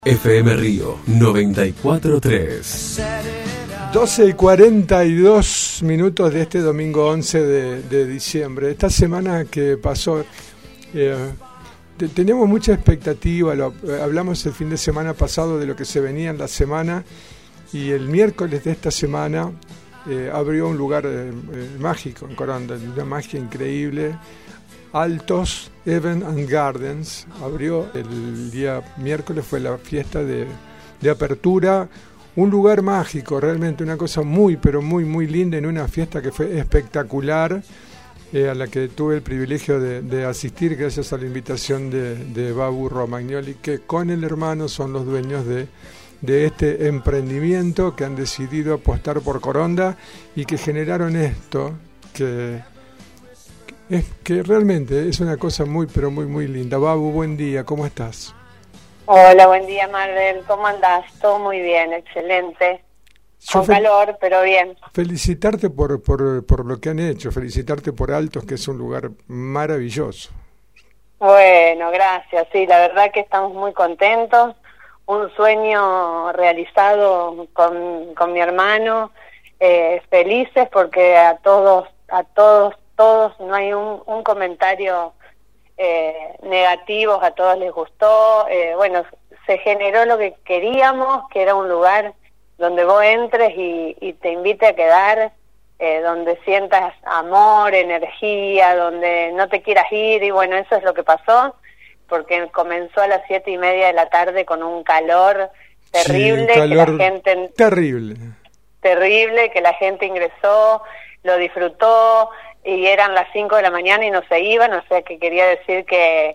FM Río 94.3. 12:42 de este domingo 11 de diciembre. Esta semana que pasó, teníamos mucha expectativa. Hablamos el fin de semana pasado de lo que se venía en la semana, y el miércoles de esta semana abrió un lugar mágico en Coronda, una magia increíble. Altos Event and Gardens abrió el día miércoles, fue la fiesta de apertura, un lugar mágico, realmente una cosa muy, pero muy, muy linda, en una fiesta que fue espectacular, a la que tuve el privilegio de asistir gracias a la invitación de Babu Romagnoli, que con el hermano son los dueños de este emprendimiento, que han decidido apostar por Coronda y que generaron esto, que realmente es una cosa muy, pero muy, muy linda. Babu, buen día, ¿cómo estás? Hola, buen día, Marlene, ¿cómo andás? Todo muy bien, excelente. Con calor, pero bien. Felicitarte por lo que han hecho, felicitarte por Altos, que es un lugar maravilloso. Bueno, gracias, sí, la verdad que estamos muy contentos. Un sueño realizado con mi hermano, felices porque a todos, no hay un comentario negativo, a todos les gustó. Bueno, se generó lo que queríamos, que era un lugar donde vos entres y te invite a quedar, donde sientas amor, energía, donde no te quieras ir, y bueno, eso es lo que pasó, porque comenzó a las 7:30 de la tarde con un calor terrible, sí, que la gente terrible, que la gente ingresó, lo disfrutó, y eran las 5 de la mañana y no se iban, o sea que quería decir que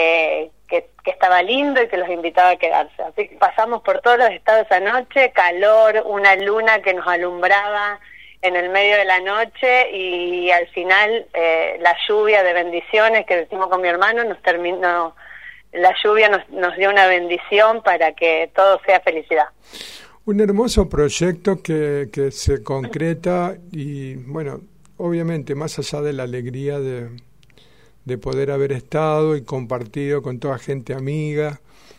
estaba lindo y que los invitaba a quedarse. Así que pasamos por todos los estados esa noche, calor, una luna que nos alumbraba en el medio de la noche, y al final la lluvia de bendiciones que decimos con mi hermano nos terminó, la lluvia nos dio una bendición para que todo sea felicidad. Un hermoso proyecto que se concreta, y bueno, obviamente más allá de la alegría de poder haber estado y compartido con toda gente amiga,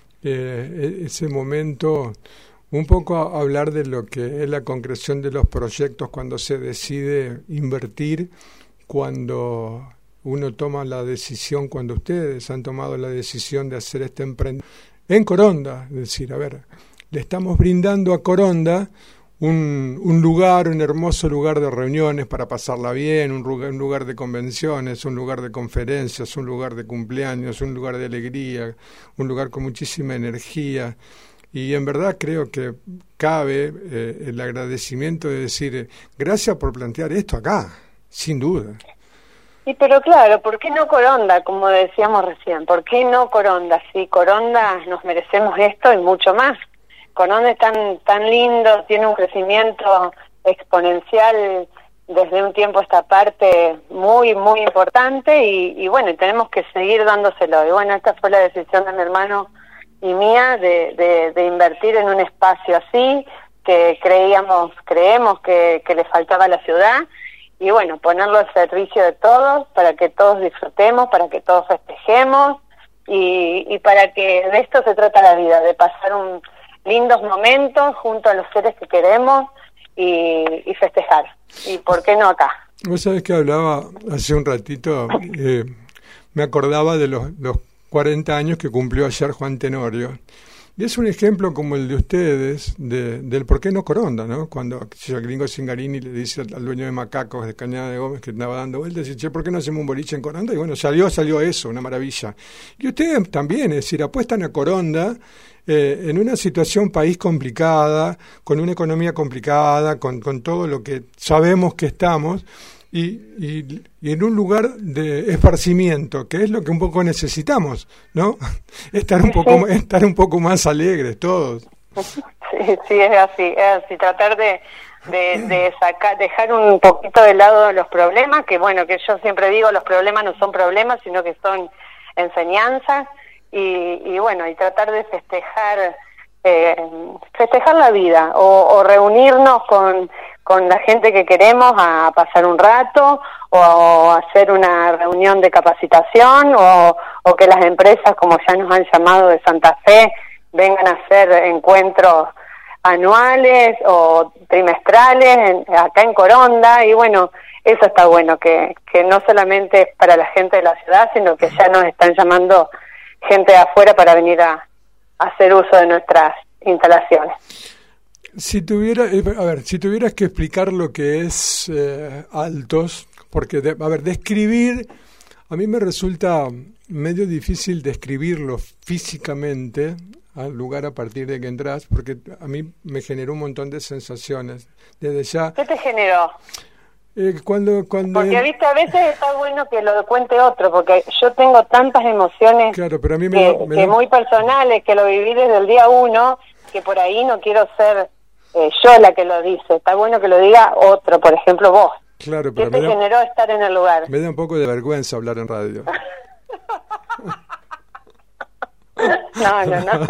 ese momento, un poco hablar de lo que es la concreción de los proyectos cuando se decide invertir, cuando uno toma la decisión, cuando ustedes han tomado la decisión de hacer este emprendimiento en Coronda, es decir, a ver, le estamos brindando a Coronda un lugar, un hermoso lugar de reuniones para pasarla bien, un lugar de convenciones, un lugar de conferencias, un lugar de cumpleaños, un lugar de alegría, un lugar con muchísima energía. Y en verdad creo que cabe el agradecimiento de decir gracias por plantear esto acá, sin duda. Sí, pero claro, ¿por qué no Coronda? Como decíamos recién, ¿por qué no Coronda? Sí, Coronda nos merecemos esto y mucho más. Coronda es tan lindo, tiene un crecimiento exponencial desde un tiempo a esta parte muy, muy importante, y bueno, tenemos que seguir dándoselo. Y bueno, esta fue la decisión de mi hermano y mía de invertir en un espacio así, que creemos que le faltaba a la ciudad, y bueno, ponerlo al servicio de todos, para que todos disfrutemos, para que todos festejemos, y para que de esto se trata la vida, de pasar lindos momentos junto a los seres que queremos y festejar. ¿Y por qué no acá? Vos sabés que hablaba hace un ratito, me acordaba de los 40 años que cumplió ayer Juan Tenorio. Y es un ejemplo como el de ustedes, del por qué no Coronda, ¿no? Cuando el gringo Zingarini le dice al dueño de Macacos de Cañada de Gómez, que andaba dando vueltas, dice, che, ¿por qué no hacemos un boliche en Coronda? Y bueno, salió eso, una maravilla. Y ustedes también, es decir, apuestan a Coronda en una situación país complicada, con una economía complicada, con todo lo que sabemos que estamos, y en un lugar de esparcimiento, que es lo que un poco necesitamos, ¿no? Estar un poco más alegres todos. Sí, es así, tratar de dejar un poquito de lado los problemas, que bueno, que yo siempre digo, los problemas no son problemas, sino que son enseñanzas, y bueno, y tratar de festejar la vida, o reunirnos con la gente que queremos a pasar un rato, o hacer una reunión de capacitación, o que las empresas, como ya nos han llamado de Santa Fe, vengan a hacer encuentros anuales o trimestrales acá en Coronda, y bueno, eso está bueno, que no solamente es para la gente de la ciudad, sino que ya nos están llamando gente de afuera para venir a hacer uso de nuestras instalaciones. Si tuvieras que explicar lo que es Altos, porque, describir, a mí me resulta medio difícil describirlo físicamente al lugar a partir de que entras, porque a mí me generó un montón de sensaciones. Desde ya. ¿Qué te generó? Cuando porque viste, a veces está bueno que lo cuente otro, porque yo tengo tantas emociones, claro, pero a mí que muy personales, que lo viví desde el día 1, que por ahí no quiero ser yo la que lo dice. Está bueno que lo diga otro, por ejemplo vos. Claro, pero ¿qué te generó estar en el lugar? Me da un poco de vergüenza hablar en radio. No.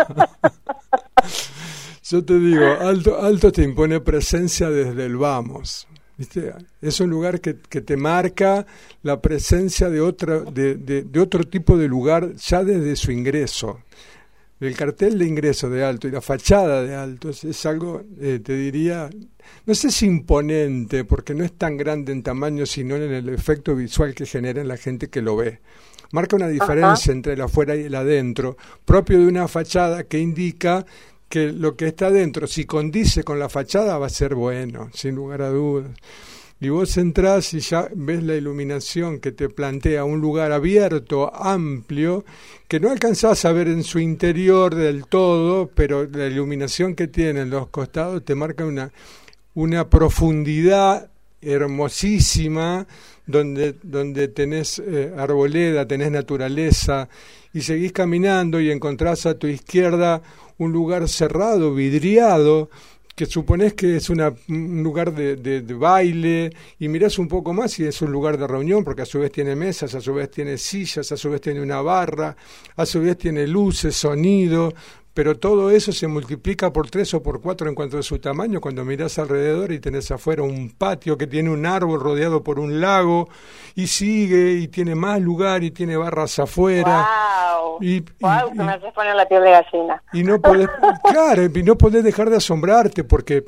Yo te digo, Alto te impone presencia desde el vamos. ¿Viste? Es un lugar que te marca la presencia de otro tipo de lugar ya desde su ingreso. El cartel de ingreso de Alto y la fachada de Alto es algo, te diría, no sé si imponente, porque no es tan grande en tamaño, sino en el efecto visual que genera en la gente que lo ve. Marca una diferencia entre el afuera y el adentro, propio de una fachada que indica que lo que está adentro, si condice con la fachada, va a ser bueno, sin lugar a dudas. Y vos entrás y ya ves la iluminación que te plantea un lugar abierto, amplio, que no alcanzás a ver en su interior del todo, pero la iluminación que tiene en los costados te marca una profundidad hermosísima, donde tenés arboleda, tenés naturaleza, y seguís caminando y encontrás a tu izquierda un lugar cerrado, vidriado, que suponés que es un lugar de baile, y mirás un poco más y es un lugar de reunión, porque a su vez tiene mesas, a su vez tiene sillas, a su vez tiene una barra, a su vez tiene luces, sonido, pero todo eso se multiplica por 3 o por 4 en cuanto a su tamaño cuando mirás alrededor y tenés afuera un patio que tiene un árbol rodeado por un lago, y sigue, y tiene más lugar, y tiene barras afuera. ¡Wow! Se me hace poner la piel de gallina. Y no podés, claro, y no podés dejar de asombrarte, porque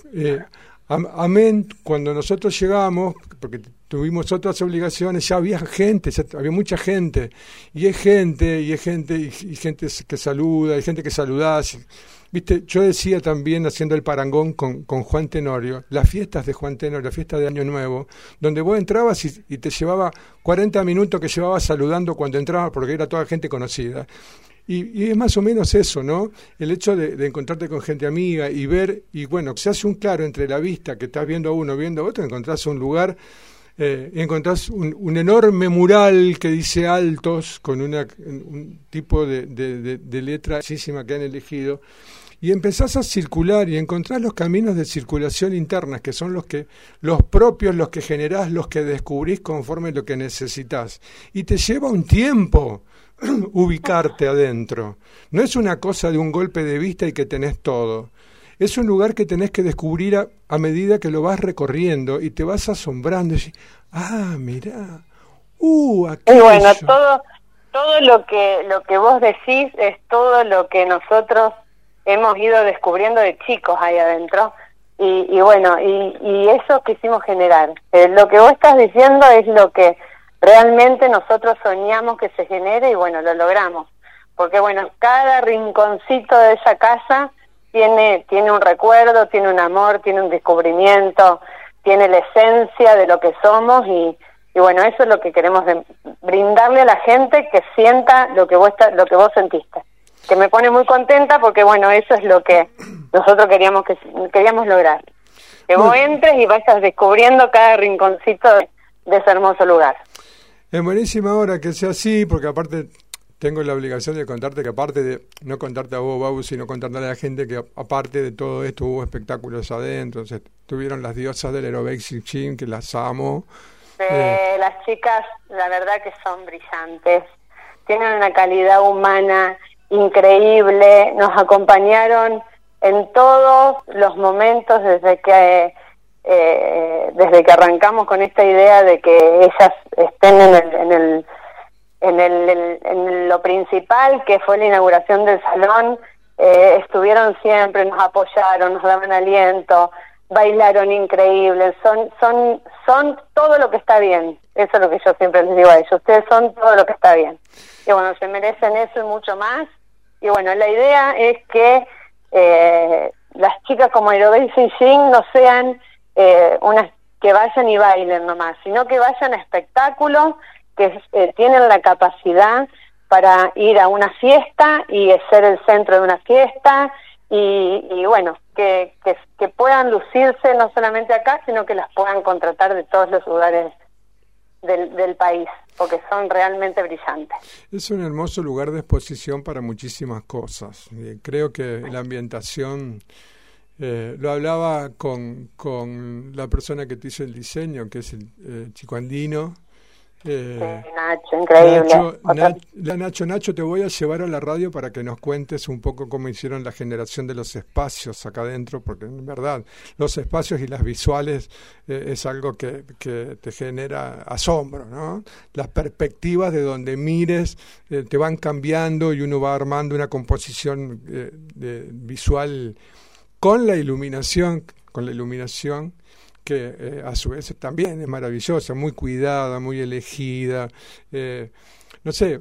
amén, cuando nosotros llegamos, porque tuvimos otras obligaciones, ya había gente, había mucha gente, y hay gente que saluda, hay gente que saludás. Viste, yo decía también, haciendo el parangón con Juan Tenorio, las fiestas de Juan Tenorio, la fiesta de Año Nuevo, donde vos entrabas y te llevaba 40 minutos que llevabas saludando cuando entrabas, porque era toda gente conocida. Y es más o menos eso, ¿no? El hecho de encontrarte con gente amiga y ver, y bueno, se hace un claro entre la vista que estás viendo a uno, viendo a otro, encontrás un lugar, encontrás un enorme mural que dice Altos, con un tipo de letra altísima que han elegido, y empezás a circular y encontrás los caminos de circulación internas, que son los propios, los que generás, los que descubrís conforme lo que necesitas. Y te lleva un tiempo ubicarte adentro. No es una cosa de un golpe de vista y que tenés todo. Es un lugar que tenés que descubrir a medida que lo vas recorriendo y te vas asombrando. Y mirá, aquello. Y bueno, todo lo que vos decís es todo lo que nosotros hemos ido descubriendo de chicos ahí adentro. Y bueno, y eso quisimos generar. Lo que vos estás diciendo es lo que realmente nosotros soñamos que se genere, y bueno, lo logramos. Porque bueno, cada rinconcito de esa casa tiene un recuerdo, tiene un amor, tiene un descubrimiento, tiene la esencia de lo que somos, y bueno, eso es lo que queremos brindarle a la gente, que sienta lo que vos sentiste. Que me pone muy contenta, porque bueno, eso es lo que nosotros queríamos lograr. Que vos entres y vayas descubriendo cada rinconcito de ese hermoso lugar. Es buenísima hora que sea así, porque aparte tengo la obligación de contarte que, aparte de no contarte a vos, Babu, sino contarle a la gente que aparte de todo esto hubo espectáculos adentro. Entonces tuvieron las diosas del Aerobics Gym, que las amo. Las chicas, la verdad que son brillantes, tienen una calidad humana increíble, nos acompañaron en todos los momentos desde que arrancamos con esta idea de que ellas estén en lo principal, que fue la inauguración del salón, estuvieron siempre, nos apoyaron, nos daban aliento, bailaron increíble, son todo lo que está bien. Eso es lo que yo siempre les digo a ellos, ustedes son todo lo que está bien. Y bueno, se merecen eso y mucho más. Y bueno, la idea es que las chicas como Aerobase y Jing no sean unas que vayan y bailen nomás, sino que vayan a espectáculos, que tienen la capacidad para ir a una fiesta y ser el centro de una fiesta, y bueno, que puedan lucirse no solamente acá, sino que las puedan contratar de todos los lugares del país, porque son realmente brillantes. Es un hermoso lugar de exposición para muchísimas cosas. Creo que la ambientación, lo hablaba con la persona que te hizo el diseño, que es el chico andino. Sí, Nacho, increíble. Nacho, te voy a llevar a la radio para que nos cuentes un poco cómo hicieron la generación de los espacios acá adentro, porque en verdad los espacios y las visuales es algo que te genera asombro, ¿no? Las perspectivas de donde mires te van cambiando y uno va armando una composición visual con la iluminación que a su vez también es maravillosa, muy cuidada, muy elegida. No sé,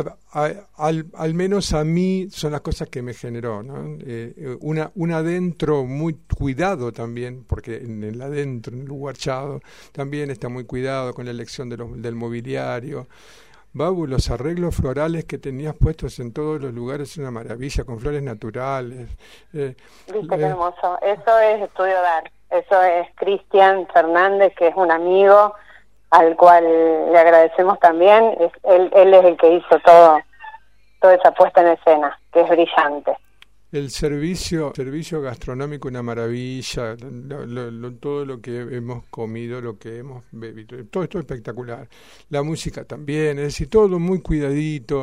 al menos a mí son las cosas que me generó, ¿no? Un adentro muy cuidado también, porque en el adentro, en el Huarchado, también está muy cuidado con la elección del mobiliario. Babu, los arreglos florales que tenías puestos en todos los lugares es una maravilla, con flores naturales. Viste qué hermoso. Eso es Estudio Dar. Eso es Cristian Fernández, que es un amigo al cual le agradecemos también. Él es el que hizo toda esa puesta en escena, que es brillante. El servicio gastronómico, una maravilla, todo lo que hemos comido, lo que hemos bebido, todo esto es espectacular. La música también, es decir, todo muy cuidadito.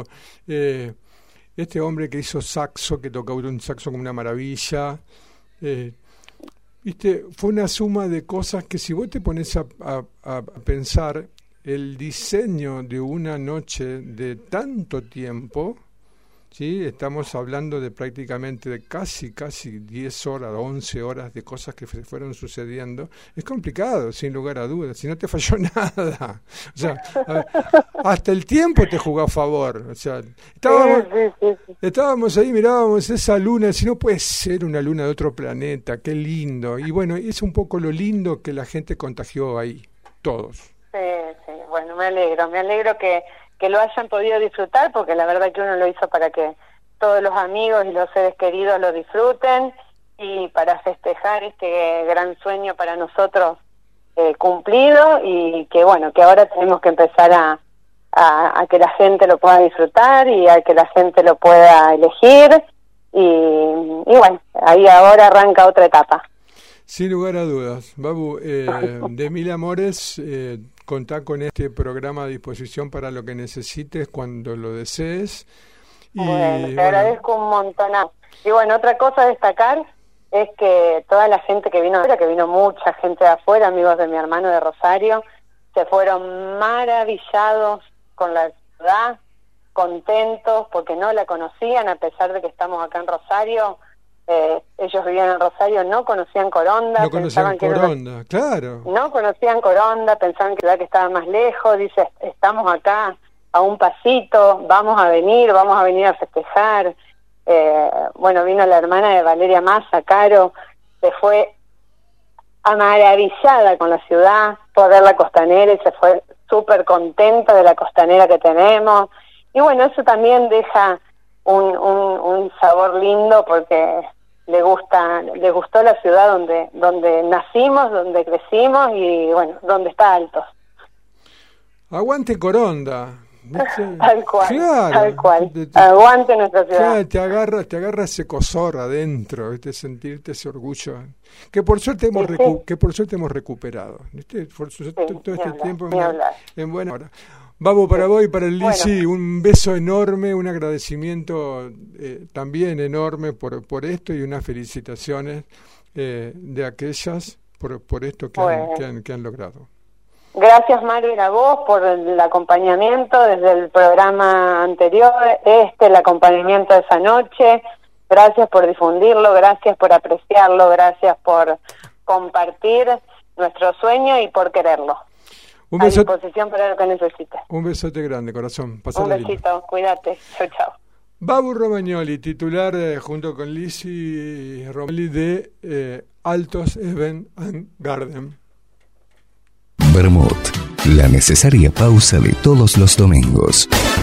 Este hombre que hizo saxo, que tocaba un saxo como una maravilla, ¿viste? Fue una suma de cosas que si vos te pones a pensar, el diseño de una noche de tanto tiempo, ¿sí? Estamos hablando de prácticamente de casi 10 horas, 11 horas de cosas que se fueron sucediendo. Es complicado, sin lugar a dudas, si no te falló nada. O sea, hasta el tiempo te jugó a favor. O sea, estábamos ahí, mirábamos esa luna, si no puede ser una luna de otro planeta, qué lindo. Y bueno, es un poco lo lindo que la gente contagió ahí, todos. Sí, bueno, me alegro que lo hayan podido disfrutar, porque la verdad que uno lo hizo para que todos los amigos y los seres queridos lo disfruten, y para festejar este gran sueño para nosotros cumplido, y que bueno, que ahora tenemos que empezar a que la gente lo pueda disfrutar y a que la gente lo pueda elegir, y bueno, ahí ahora arranca otra etapa. Sin lugar a dudas. Babu, de mil amores, contá con este programa a disposición para lo que necesites cuando lo desees. Bueno, te agradezco un montón. Y bueno, otra cosa a destacar es que toda la gente que vino mucha gente de afuera, amigos de mi hermano de Rosario, se fueron maravillados con la ciudad, contentos porque no la conocían, a pesar de que estamos acá en Rosario. Ellos vivían en Rosario, no conocían Coronda. No conocían Coronda, claro. No conocían Coronda, pensaban que la ciudad que estaba más lejos. Dice, estamos acá a un pasito, vamos a venir a festejar. Bueno, vino la hermana de Valeria Massa, Caro, se fue maravillada con la ciudad, fue a ver la costanera y se fue súper contenta de la costanera que tenemos. Y bueno, eso también deja un sabor lindo, porque le gustó la ciudad donde nacimos, donde crecimos y bueno, donde está Altos. Aguante Coronda. Tal cual, claro. Tal cual. Aguante nuestra ciudad. Claro, te agarra ese cosor adentro, sentirte ese orgullo que por suerte hemos recuperado. Por suerte, todo este tiempo en buena hora. Babu, para vos y para el Lisi, un beso enorme, un agradecimiento también enorme por esto, y unas felicitaciones de aquellas por esto que han logrado. Gracias, Mario, a vos por el acompañamiento desde el programa anterior, el acompañamiento de esa noche. Gracias por difundirlo, gracias por apreciarlo, gracias por compartir nuestro sueño y por quererlo. A disposición para lo que necesites. Un besote grande, corazón. Un besito, cuídate. Chau, chau. Babu Romagnoli, titular junto con Lizzy Romagnoli de Altos Event and Garden. Vermut, la necesaria pausa de todos los domingos.